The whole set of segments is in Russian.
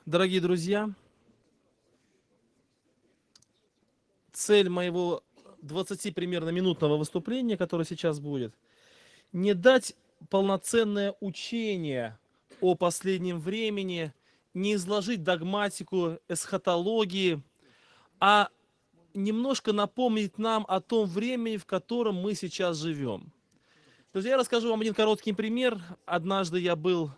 Дорогие друзья, цель моего 20 примерно минутного выступления, которое сейчас будет, не дать полноценное учение о последнем времени, не изложить догматику эсхатологии, а немножко напомнить нам о том времени, в котором мы сейчас живем. Друзья, я расскажу вам один короткий пример. Однажды я был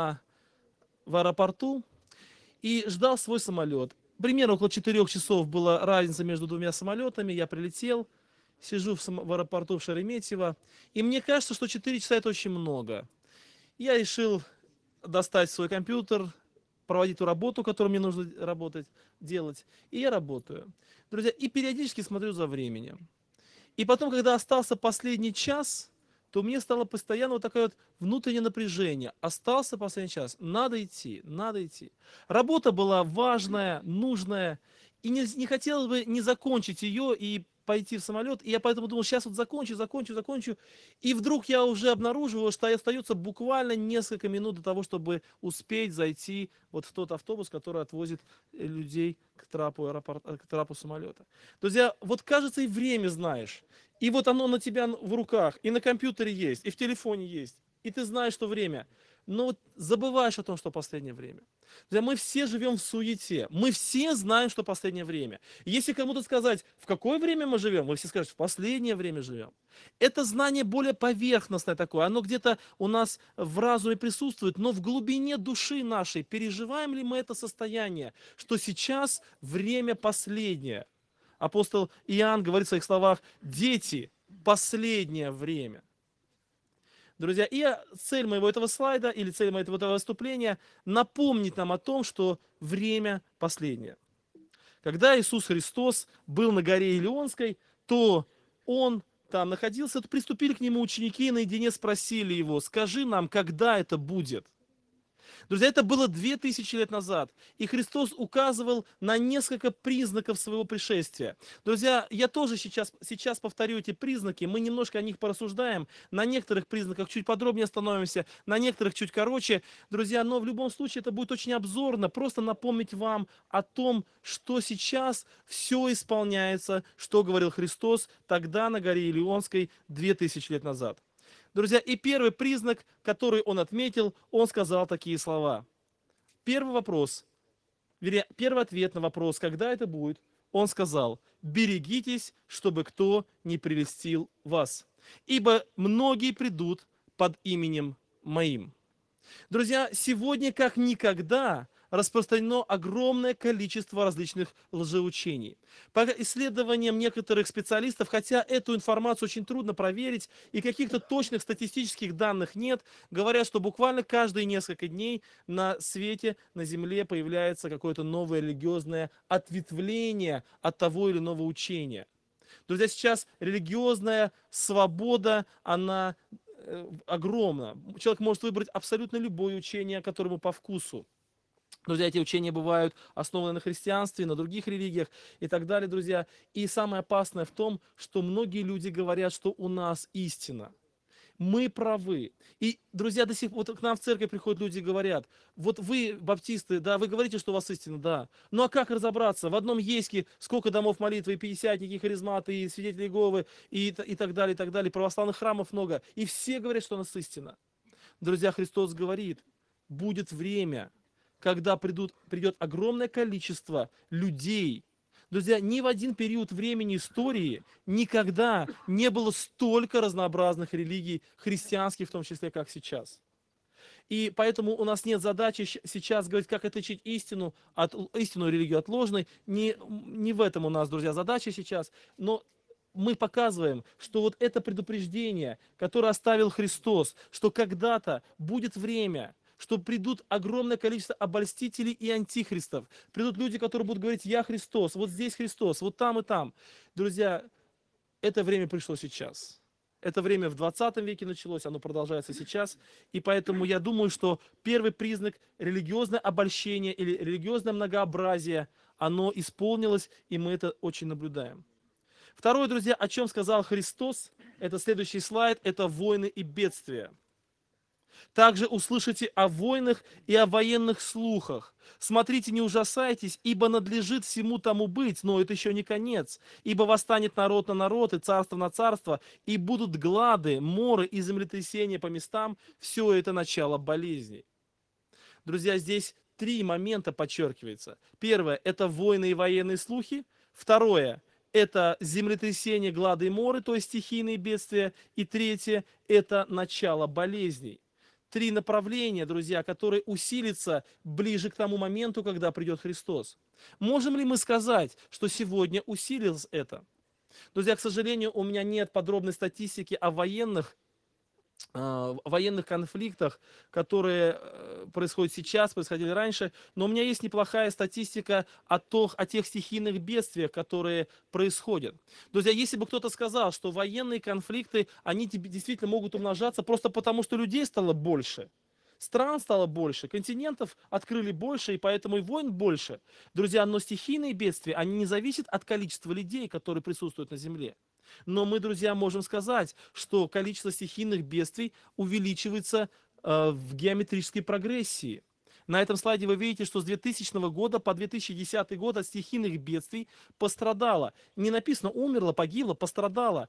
в аэропорту и ждал свой самолет. Примерно около 4 часов была разница между двумя самолетами. Я прилетел, сижу в аэропорту в Шереметьево, и мне кажется, что 4 часа это очень много. Я решил достать свой компьютер, проводить ту работу, которую мне нужно делать, и я работаю. Друзья, и периодически смотрю за временем. И потом, когда остался последний час, то мне стало постоянно вот такое вот внутреннее напряжение. Остался последний час, надо идти, надо идти. Работа была важная, нужная, и не хотелось бы не закончить ее и пойти в самолет. И я поэтому думал, сейчас вот закончу. И вдруг я уже обнаруживаю, что остается буквально несколько минут до того, чтобы успеть зайти вот в тот автобус, который отвозит людей к трапу самолета. Друзья, вот кажется, и время знаешь. И вот оно на тебя в руках, и на компьютере есть, и в телефоне есть. И ты знаешь, что время. Но вот забываешь о том, что последнее время. Друзья, мы все живем в суете. Мы все знаем, что последнее время. Если кому-то сказать, в какое время мы живем, вы все скажете, в последнее время живем. Это знание более поверхностное такое. Оно где-то у нас в разуме присутствует, но в глубине души нашей переживаем ли мы это состояние, что сейчас время последнее. Апостол Иоанн говорит в своих словах: дети, последнее время. Друзья, и цель моего этого слайда, или цель моего этого выступления, напомнить нам о том, что время последнее. Когда Иисус Христос был на горе Илионской, то Он там находился, то приступили к Нему ученики и наедине спросили Его: скажи нам, когда это будет? Друзья, это было 2000 лет назад, и Христос указывал на несколько признаков своего пришествия. Друзья, я тоже сейчас повторю эти признаки, мы немножко о них порассуждаем, на некоторых признаках чуть подробнее остановимся, на некоторых чуть короче. Друзья, но в любом случае это будет очень обзорно, просто напомнить вам о том, что сейчас все исполняется, что говорил Христос тогда на горе Илионской 2000 лет назад. Друзья, и первый признак, который он отметил, он сказал такие слова. Первый вопрос, вернее, первый ответ на вопрос, когда это будет, он сказал: берегитесь, чтобы кто не прельстил вас, ибо многие придут под именем моим. Друзья, сегодня как никогда распространено огромное количество различных лжеучений. По исследованиям некоторых специалистов, хотя эту информацию очень трудно проверить и каких-то точных статистических данных нет, говорят, что буквально каждые несколько дней на свете, на Земле появляется какое-то новое религиозное ответвление от того или иного учения. Друзья, сейчас религиозная свобода, она огромна. Человек может выбрать абсолютно любое учение, которое ему по вкусу. Друзья, эти учения бывают основаны на христианстве, на других религиях и так далее, друзья. И самое опасное в том, что многие люди говорят, что у нас истина. Мы правы. И, друзья, до сих пор вот к нам в церковь приходят люди и говорят: вот вы, баптисты, да, вы говорите, что у вас истина, да. Ну а как разобраться? В одном Ейске сколько домов молитвы, и пятидесятники, и харизматы, и свидетели Иеговы, и так далее, православных храмов много. И все говорят, что у нас истина. Друзья, Христос говорит: будет время, когда придет огромное количество людей. Друзья, ни в один период времени истории никогда не было столько разнообразных религий, христианских в том числе, как сейчас. И поэтому у нас нет задачи сейчас говорить, как отличить истинную религию от ложной. Не в этом у нас, друзья, задача сейчас. Но мы показываем, что вот это предупреждение, которое оставил Христос, что когда-то будет время, что придут огромное количество обольстителей и антихристов. Придут люди, которые будут говорить: я Христос, вот здесь Христос, вот там и там. Друзья, это время пришло сейчас. Это время в 20 веке началось, оно продолжается сейчас. И поэтому я думаю, что первый признак — религиозное обольщение или религиозное многообразие, оно исполнилось, и мы это очень наблюдаем. Второе, друзья, о чем сказал Христос, это следующий слайд, это войны и бедствия. Также услышите о войнах и о военных слухах. Смотрите, не ужасайтесь, ибо надлежит всему тому быть, но это еще не конец. Ибо восстанет народ на народ и царство на царство, и будут глады, моры и землетрясения по местам. Все это начало болезней. Друзья, здесь три момента подчеркивается. Первое – это войны и военные слухи. Второе – это землетрясение, глады и моры, то есть стихийные бедствия. И третье – это начало болезней. Три направления, друзья, которые усилятся ближе к тому моменту, когда придет Христос. Можем ли мы сказать, что сегодня усилилось это? Друзья, к сожалению, у меня нет подробной статистики о военных конфликтах, которые происходят сейчас, происходили раньше, но у меня есть неплохая статистика о тех стихийных бедствиях, которые происходят. Друзья, если бы кто-то сказал, что военные конфликты, они действительно могут умножаться просто потому, что людей стало больше, стран стало больше, континентов открыли больше, и поэтому и войн больше. Друзья, но стихийные бедствия, они не зависят от количества людей, которые присутствуют на Земле. Но мы, друзья, можем сказать, что количество стихийных бедствий увеличивается в геометрической прогрессии. На этом слайде вы видите, что с 2000 года по 2010 год от стихийных бедствий пострадало. Не написано умерло, погибло, пострадало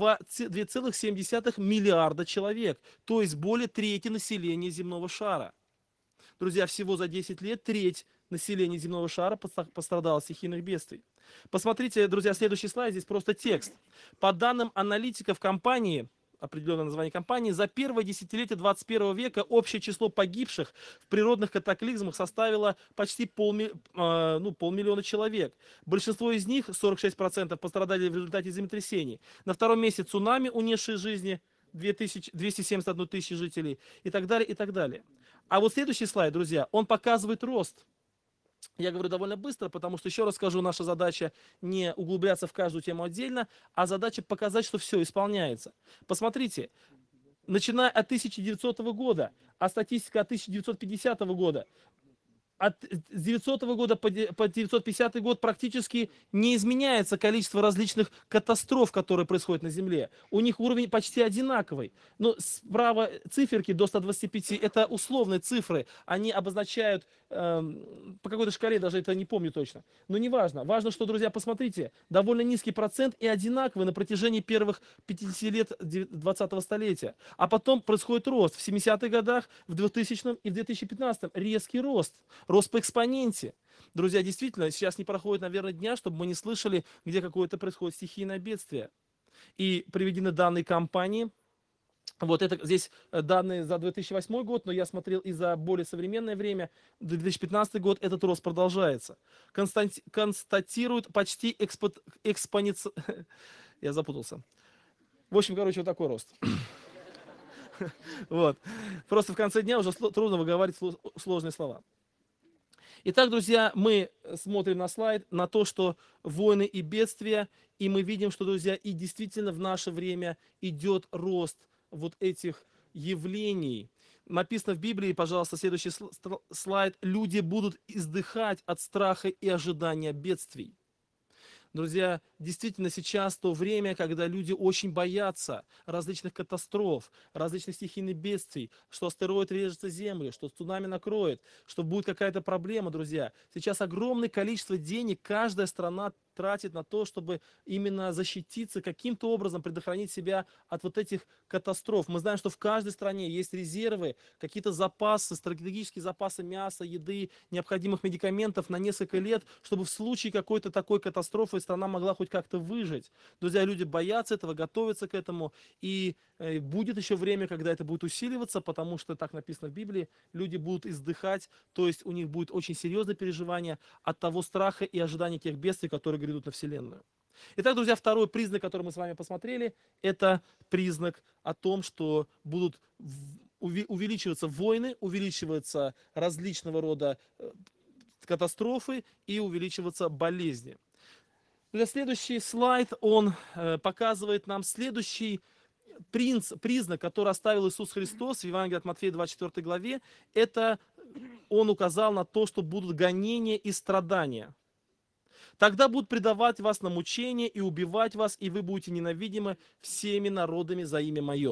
2,7 миллиарда человек. То есть более трети населения земного шара. Друзья, всего за 10 лет треть населения земного шара пострадало от стихийных бедствий. Посмотрите, друзья, следующий слайд, здесь просто текст. По данным аналитиков компании, определенное название компании, за первое десятилетие 21 века общее число погибших в природных катаклизмах составило почти полмиллиона человек. Большинство из них, 46%, пострадали в результате землетрясений. На втором месте цунами, унесшие жизни 271 тысячи жителей, и так далее, и так далее. А вот следующий слайд, друзья, он показывает рост. Я говорю довольно быстро, потому что, еще раз скажу, наша задача не углубляться в каждую тему отдельно, а задача показать, что все исполняется. Посмотрите, начиная от 1900 года, а статистика от 1950 года, от 900 года по 950 год практически не изменяется количество различных катастроф, которые происходят на Земле. У них уровень почти одинаковый. Но справа циферки до 125 это условные цифры. Они обозначают по какой-то шкале, даже это не помню точно. Но не важно. Важно, что, друзья, посмотрите, довольно низкий процент и одинаковый на протяжении первых 50 лет 20-го столетия. А потом происходит рост. В 70-х годах, в 2000-м и в 2015-м резкий рост. Рост по экспоненте. Друзья, действительно, сейчас не проходит, наверное, дня, чтобы мы не слышали, где какое-то происходит стихийное бедствие. И приведены данные компании. Вот это здесь данные за 2008 год, но я смотрел и за более современное время. 2015 год этот рост продолжается. Констатируют почти экспоненциальный... Я запутался. В общем, короче, вот такой рост. Вот. Просто в конце дня уже трудно выговаривать сложные слова. Итак, друзья, мы смотрим на слайд, на то, что войны и бедствия, и мы видим, что, друзья, и действительно в наше время идет рост вот этих явлений. Написано в Библии, пожалуйста, следующий слайд, люди будут издыхать от страха и ожидания бедствий. Друзья, действительно сейчас то время, когда люди очень боятся различных катастроф, различных стихийных бедствий, что астероид режется в землю, что цунами накроет, что будет какая-то проблема, друзья. Сейчас огромное количество денег каждая страна тратит на то, чтобы именно защититься, каким-то образом предохранить себя от вот этих катастроф. Мы знаем, что в каждой стране есть резервы, какие-то запасы, стратегические запасы мяса, еды, необходимых медикаментов на несколько лет, чтобы в случае какой-то такой катастрофы страна могла хоть как-то выжить. Друзья, люди боятся этого, готовятся к этому, и будет еще время, когда это будет усиливаться, потому что, так написано в Библии, люди будут издыхать, то есть у них будет очень серьезное переживание от того страха и ожидания тех бедствий, которые грядут на Вселенную. Итак, друзья, второй признак, который мы с вами посмотрели, это признак о том, что будут увеличиваться войны, увеличиваться различного рода катастрофы и увеличиваться болезни. Следующий слайд, он показывает нам следующий признак, который оставил Иисус Христос в Евангелии от Матфея 24 главе. Это он указал на то, что будут гонения и страдания. Тогда будут предавать вас на мучение и убивать вас, и вы будете ненавидимы всеми народами за имя Мое.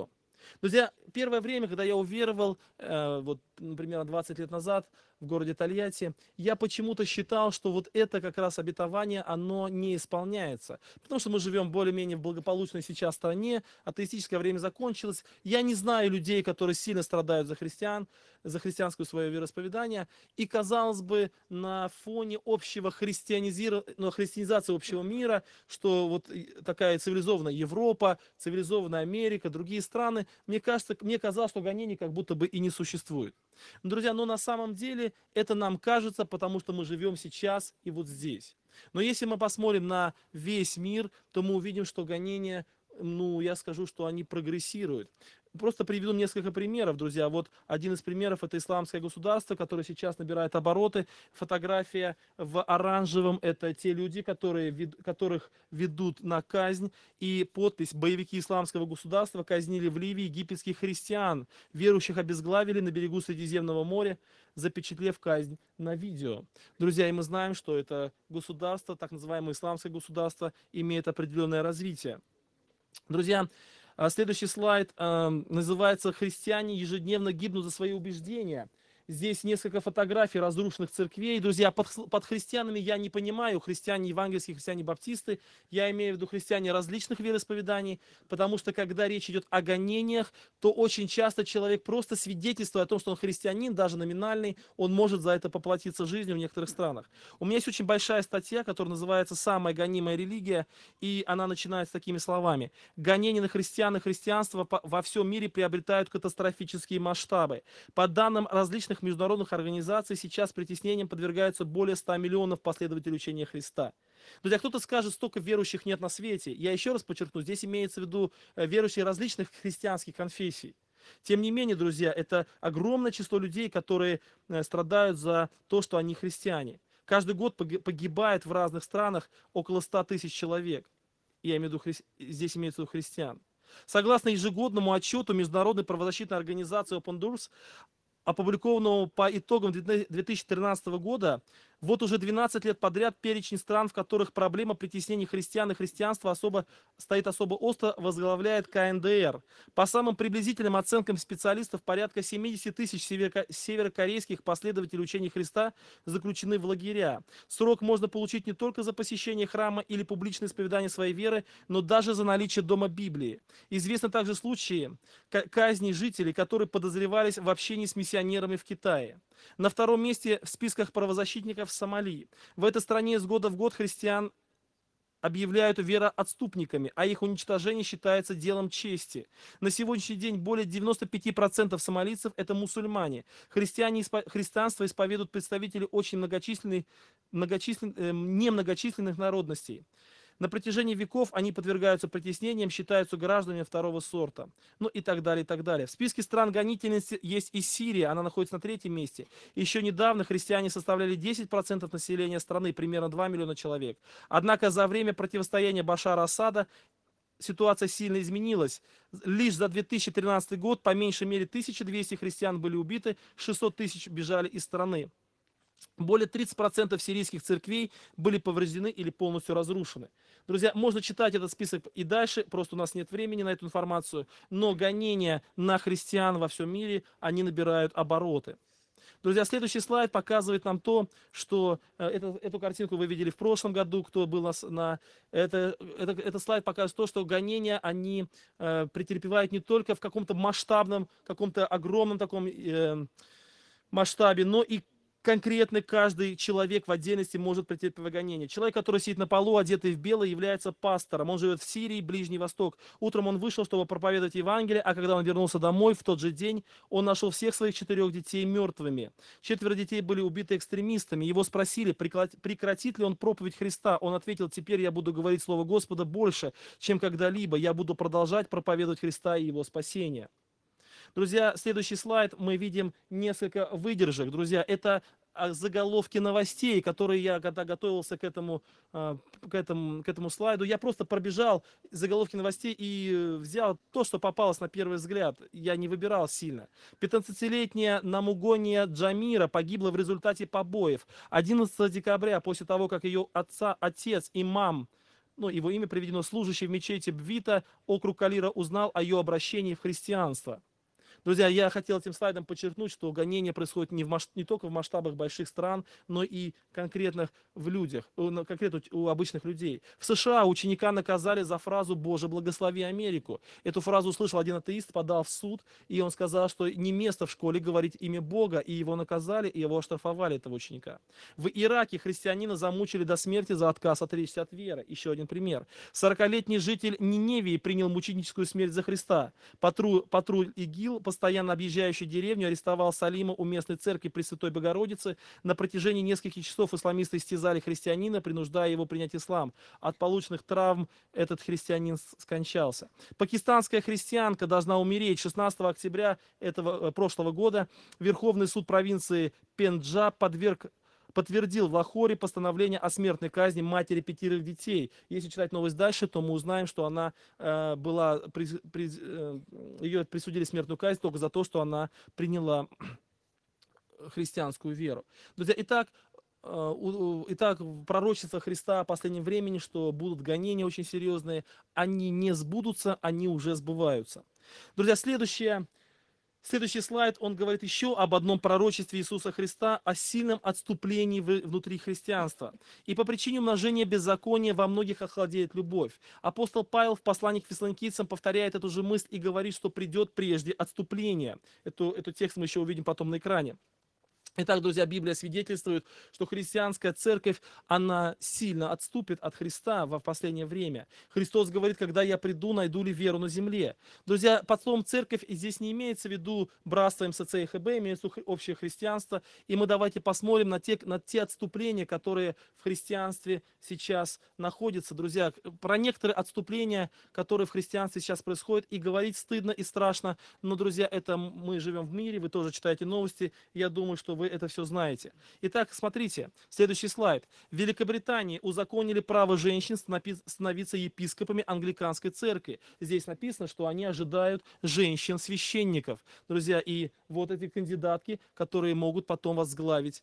Друзья, первое время, когда я уверовал, вот примерно 20 лет назад в городе Тольятти, я почему-то считал, что вот это как раз обетование, оно не исполняется. Потому что мы живем более-менее в благополучной сейчас стране, атеистическое время закончилось. Я не знаю людей, которые сильно страдают за христиан, за христианское свое вероисповедание. И, казалось бы, на фоне общего христианизации общего мира, что вот такая цивилизованная Европа, цивилизованная Америка, другие страны, мне казалось, что гонений как будто бы и не существует. Друзья, но на самом деле это нам кажется, потому что мы живем сейчас и вот здесь. Но если мы посмотрим на весь мир, то мы увидим, что гонения, ну, я скажу, что они прогрессируют. Просто приведу несколько примеров, друзья. Вот один из примеров — это исламское государство, которое сейчас набирает обороты. Фотография в оранжевом — это те люди, которых ведут на казнь. И подпись: «Боевики исламского государства казнили в Ливии египетских христиан. Верующих обезглавили на берегу Средиземного моря, запечатлев казнь на видео». Друзья, и мы знаем, что это государство, так называемое исламское государство, имеет определенное развитие. Друзья, следующий слайд называется «Христиане ежедневно гибнут за свои убеждения». Здесь несколько фотографий разрушенных церквей. Друзья, под христианами я не понимаю христиане евангельские, христиане баптисты. Я имею в виду христиане различных вероисповеданий, потому что когда речь идет о гонениях, то очень часто человек просто свидетельствуя о том, что он христианин, даже номинальный, он может за это поплатиться жизнью в некоторых странах. У меня есть очень большая статья, которая называется «Самая гонимая религия», и она начинается такими словами: «Гонения на христиан и христианство во всем мире приобретают катастрофические масштабы. По данным различных международных организаций, сейчас притеснениям подвергаются более 100 миллионов последователей учения Христа». Друзья, кто-то скажет, столько верующих нет на свете. Я еще раз подчеркну, здесь имеется в виду верующие различных христианских конфессий. Тем не менее, друзья, это огромное число людей, которые страдают за то, что они христиане. Каждый год погибает в разных странах около 100 тысяч человек. Я имею в виду, здесь имеется в виду христиан. Согласно ежегодному отчету Международной правозащитной организации Open Doors, опубликованному по итогам 2013 года, вот уже 12 лет подряд перечень стран, в которых проблема притеснений христиан и христианства стоит особо остро, возглавляет КНДР. По самым приблизительным оценкам специалистов, порядка 70 тысяч северокорейских последователей учения Христа заключены в лагеря. Срок можно получить не только за посещение храма или публичное исповедание своей веры, но даже за наличие дома Библии. Известны также случаи казни жителей, которые подозревались в общении с миссионерами в Китае. На втором месте в списках правозащитников Сомали. В этой стране с года в год христиан объявляют вероотступниками, а их уничтожение считается делом чести. На сегодняшний день более 95% сомалийцев – это мусульмане. Христианство исповедуют представители очень немногочисленных народностей. На протяжении веков они подвергаются притеснениям, считаются гражданами второго сорта. Ну и так далее, и так далее. В списке стран-гонительниц есть и Сирия, она находится на третьем месте. Еще недавно христиане составляли 10% населения страны, примерно 2 миллиона человек. Однако за время противостояния Башара Асада ситуация сильно изменилась. Лишь за 2013 год по меньшей мере 1200 христиан были убиты, 600 тысяч бежали из страны. Более 30% сирийских церквей были повреждены или полностью разрушены. Друзья, можно читать этот список и дальше, просто у нас нет времени на эту информацию, но гонения на христиан во всем мире, они набирают обороты. Друзья, следующий слайд показывает нам то, что эту картинку вы видели в прошлом году, кто был этот слайд показывает то, что гонения, они претерпевают не только в каком-то масштабном, каком-то огромном таком масштабе, но и конкретно каждый человек в отдельности может претерпеть гонение. Человек, который сидит на полу, одетый в белое, является пастором. Он живет в Сирии, Ближний Восток. Утром он вышел, чтобы проповедовать Евангелие, а когда он вернулся домой в тот же день, он нашел всех своих 4 детей мертвыми. 4 детей были убиты экстремистами. Его спросили, прекратит ли он проповедь Христа. Он ответил: теперь я буду говорить Слово Господа больше, чем когда-либо. Я буду продолжать проповедовать Христа и Его спасение. Друзья, следующий слайд, мы видим несколько выдержек. Друзья, это заголовки новостей, которые я, когда готовился к этому слайду, я просто пробежал заголовки новостей и взял то, что попалось на первый взгляд. Я не выбирал сильно. 15-летняя Намугония Джамира погибла в результате побоев. 11 декабря, после того, как ее отец, имам, ну, его имя приведено, служащий в мечети Бвита, округ Калира, узнал о ее обращении в христианство. Друзья, я хотел этим слайдом подчеркнуть, что гонение происходит не только в масштабах больших стран, но и конкретно в людях, конкретно у обычных людей. В США ученика наказали за фразу «Боже, благослови Америку». Эту фразу услышал один атеист, подал в суд, и он сказал, что не место в школе говорить имя Бога, и его наказали, и его оштрафовали, этого ученика. В Ираке христианина замучили до смерти за отказ отречься от веры. Еще один пример. 40-летний житель Ниневии принял мученическую смерть за Христа. Патруль ИГИЛ, постоянно объезжающий деревню, арестовал Салима у местной церкви Пресвятой Богородицы. На протяжении нескольких часов исламисты истязали христианина, принуждая его принять ислам. От полученных травм этот христианин скончался. Пакистанская христианка должна умереть. 16 октября прошлого года Верховный суд провинции Пенджаб подтвердил в Лахоре постановление о смертной казни матери 5 детей. Если читать новость дальше, то мы узнаем, что она ее присудили смертную казнь только за то, что она приняла христианскую веру. Друзья, итак, пророчество Христа в последнем времени, что будут гонения очень серьезные, они не сбудутся, они уже сбываются. Друзья, Следующий слайд, он говорит еще об одном пророчестве Иисуса Христа, о сильном отступлении внутри христианства. И по причине умножения беззакония во многих охладеет любовь. Апостол Павел в послании к фессалоникийцам повторяет эту же мысль и говорит, что придет прежде отступление. Эту текст мы еще увидим потом на экране. Итак, друзья, Библия свидетельствует, что христианская церковь, она сильно отступит от Христа в последнее время. Христос говорит, когда я приду, найду ли веру на земле. Друзья, под словом церковь здесь не имеется в виду братство МСЦ и ХБ, имеется в виду общее христианство. И мы давайте посмотрим на те отступления, которые в христианстве сейчас находятся. Друзья, про некоторые отступления, которые в христианстве сейчас происходят, и говорить стыдно и страшно. Но, друзья, это мы живем в мире, вы тоже читаете новости. Я думаю, что вы это все знаете. Итак, смотрите, следующий слайд. В Великобритании узаконили право женщин становиться епископами англиканской церкви. Здесь написано, что они ожидают женщин-священников. Друзья, и вот эти кандидатки, которые могут потом возглавить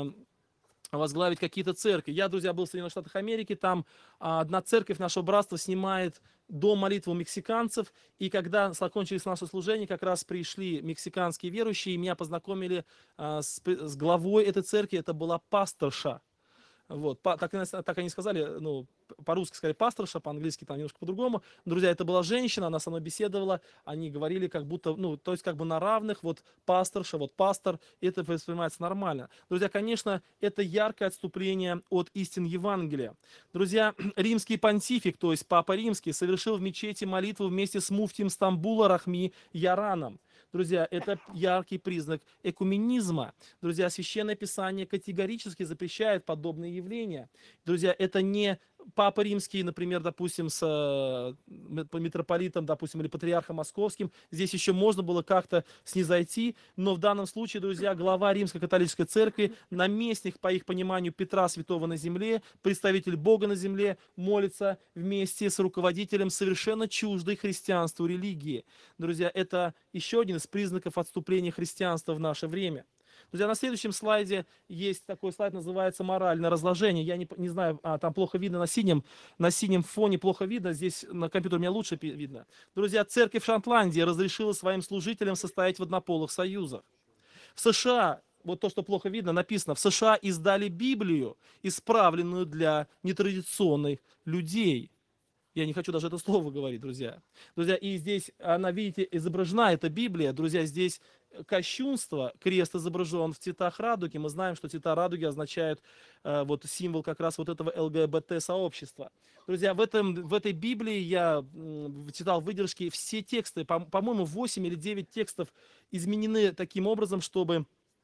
какие-то церкви. Я, друзья, был в Соединенных Штатах Америки, там одна церковь нашего братства снимает дом молитвы у мексиканцев, и когда закончились наше служение, как раз пришли мексиканские верующие, и меня познакомили с главой этой церкви, это была пасторша. Вот, так они сказали, ну, по-русски сказали пасторша, по-английски там немножко по-другому. Друзья, это была женщина, она со мной беседовала, они говорили как будто, ну, то есть как бы на равных, вот пасторша, вот пастор, это воспринимается нормально. Друзья, конечно, это яркое отступление от истин Евангелия. Друзья, римский понтифик, то есть Папа Римский, совершил в мечети молитву вместе с муфтием Стамбула Рахми Яраном. Друзья, это яркий признак экуменизма. Друзья, Священное Писание категорически запрещает подобные явления. Друзья, это не Папа Римский, например, допустим, с митрополитом, допустим, или патриархом Московским. Здесь еще можно было как-то снизойти, но в данном случае, друзья, глава Римской католической церкви, наместник, по их пониманию, Петра Святого на земле, представитель Бога на земле, молится вместе с руководителем совершенно чуждой христианству религии. Друзья, это еще один из признаков отступления христианства в наше время. Друзья, на следующем слайде есть такой слайд, называется «Моральное разложение». Я не знаю, там плохо видно на синем фоне плохо видно, здесь на компьютере у меня лучше видно. Друзья, церковь Шотландии разрешила своим служителям состоять в однополых союзах. В США, вот то, что плохо видно, написано, в США издали Библию, исправленную для нетрадиционных людей. Я не хочу даже это слово говорить, друзья. Друзья, и здесь она, видите, изображена, эта Библия. Друзья, здесь кощунство, крест изображен в цветах радуги. Мы знаем, что цвета радуги означают вот символ как раз вот этого ЛГБТ-сообщества. Друзья, в этой Библии я читал выдержки, все тексты, по-моему, 8 или 9 текстов изменены таким образом, чтобы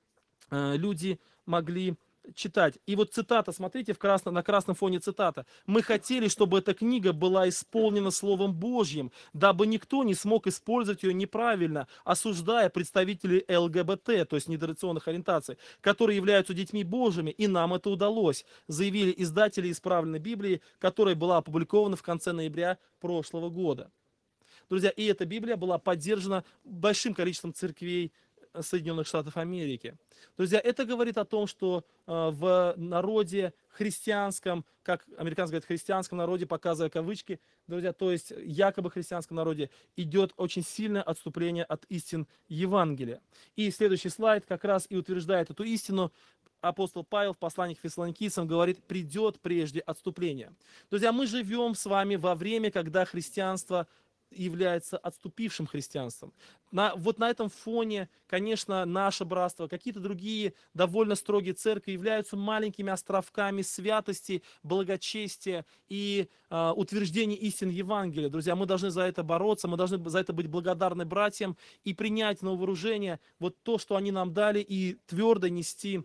люди могли читать. И вот цитата, смотрите, на красном фоне цитата. «Мы хотели, чтобы эта книга была исполнена Словом Божьим, дабы никто не смог использовать ее неправильно, осуждая представителей ЛГБТ, то есть нетрадиционных ориентаций, которые являются детьми Божьими, и нам это удалось», заявили издатели исправленной Библии, которая была опубликована в конце ноября прошлого года. Друзья, и эта Библия была поддержана большим количеством церквей Соединенных Штатов Америки. Друзья, это говорит о том, что в народе христианском, как американцы говорят, христианском народе, показывая кавычки, друзья, то есть якобы христианском народе, идет очень сильное отступление от истин Евангелия. И следующий слайд как раз и утверждает эту истину. Апостол Павел в послании к Фессалоникийцам говорит: придет прежде отступление. Друзья, мы живем с вами во время, когда христианство является отступившим христианством. Вот на этом фоне, конечно, наше братство, какие-то другие довольно строгие церкви являются маленькими островками святости, благочестия и утверждения истин Евангелия. Друзья, мы должны за это бороться, мы должны за это быть благодарны братьям и принять на вооружение вот то, что они нам дали, и твердо нести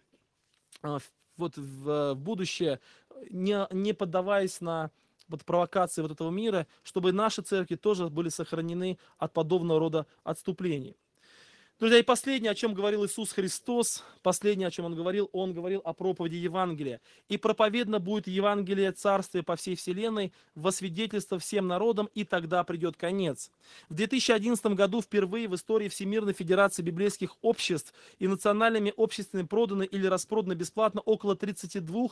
вот в будущее, не поддаваясь на вот провокации вот этого мира, чтобы наши церкви тоже были сохранены от подобного рода отступлений. Друзья, и последнее, о чем говорил Иисус Христос, последнее, о чем Он говорил о проповеди Евангелия. «И проповедно будет Евангелие Царствия по всей вселенной во свидетельство всем народам, и тогда придет конец». В 2011 году впервые в истории Всемирной Федерации Библейских Обществ и национальными обществами проданы или распроданы бесплатно около 32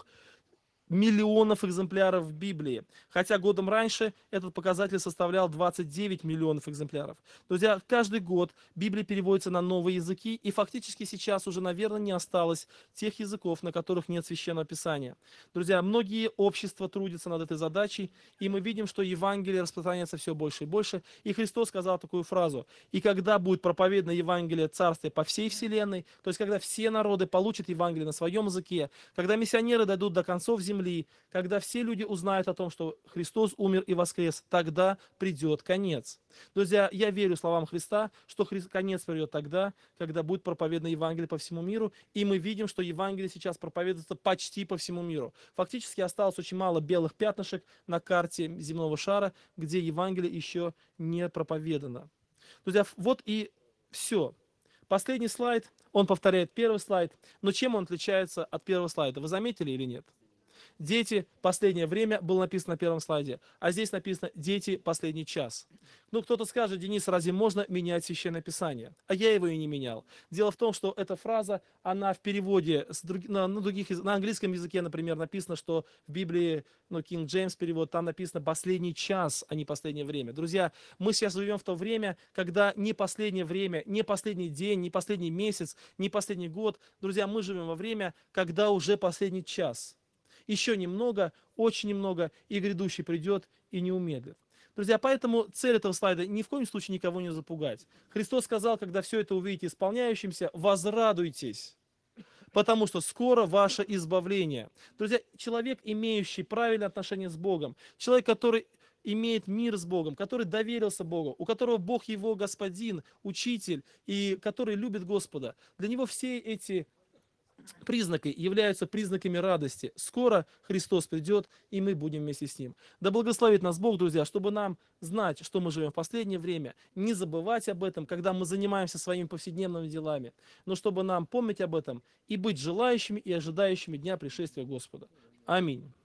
миллионов экземпляров Библии. Хотя годом раньше этот показатель составлял 29 миллионов экземпляров. Друзья, каждый год Библия переводится на новые языки, и фактически сейчас уже, наверное, не осталось тех языков, на которых нет Священного Писания. Друзья, многие общества трудятся над этой задачей, и мы видим, что Евангелие распространяется все больше и больше. И Христос сказал такую фразу: «И когда будет проповедано Евангелие Царствия по всей вселенной», то есть когда все народы получат Евангелие на своем языке, когда миссионеры дойдут до концов земли, когда все люди узнают о том, что Христос умер и воскрес, тогда придет конец. Друзья, я верю словам Христа, что конец придет тогда, когда будет проповедано Евангелие по всему миру, и мы видим, что Евангелие сейчас проповедуется почти по всему миру. Фактически осталось очень мало белых пятнышек на карте земного шара, где Евангелие еще не проповедано. Друзья, вот и все. Последний слайд, он повторяет первый слайд, но чем он отличается от первого слайда? Вы заметили или нет? Дети, последнее время, было написано на первом слайде, а здесь написано «дети, последний час». Ну, кто-то скажет: Денис, разве можно менять Священное Писание? А я его и не менял. Дело в том, что эта фраза, она в переводе на английском языке, например, написано, что в Библии, King James перевод, там написано «последний час», а не «последнее время». Друзья, мы сейчас живем в то время, когда не последнее время, не последний день, не последний месяц, не последний год. Друзья, мы живем во время, когда уже последний час. Еще немного, очень немного, и грядущий придет и не умедлит. Друзья, поэтому цель этого слайда ни в коем случае никого не запугать. Христос сказал, когда все это увидите исполняющимся, возрадуйтесь, потому что скоро ваше избавление. Друзья, человек, имеющий правильное отношение с Богом, человек, который имеет мир с Богом, который доверился Богу, у которого Бог его господин, учитель, и который любит Господа, для него все эти признаки являются признаками радости. Скоро Христос придет, и мы будем вместе с Ним. Да благословит нас Бог, друзья, чтобы нам знать, что мы живем в последнее время, не забывать об этом, когда мы занимаемся своими повседневными делами, но чтобы нам помнить об этом и быть желающими и ожидающими дня пришествия Господа. Аминь.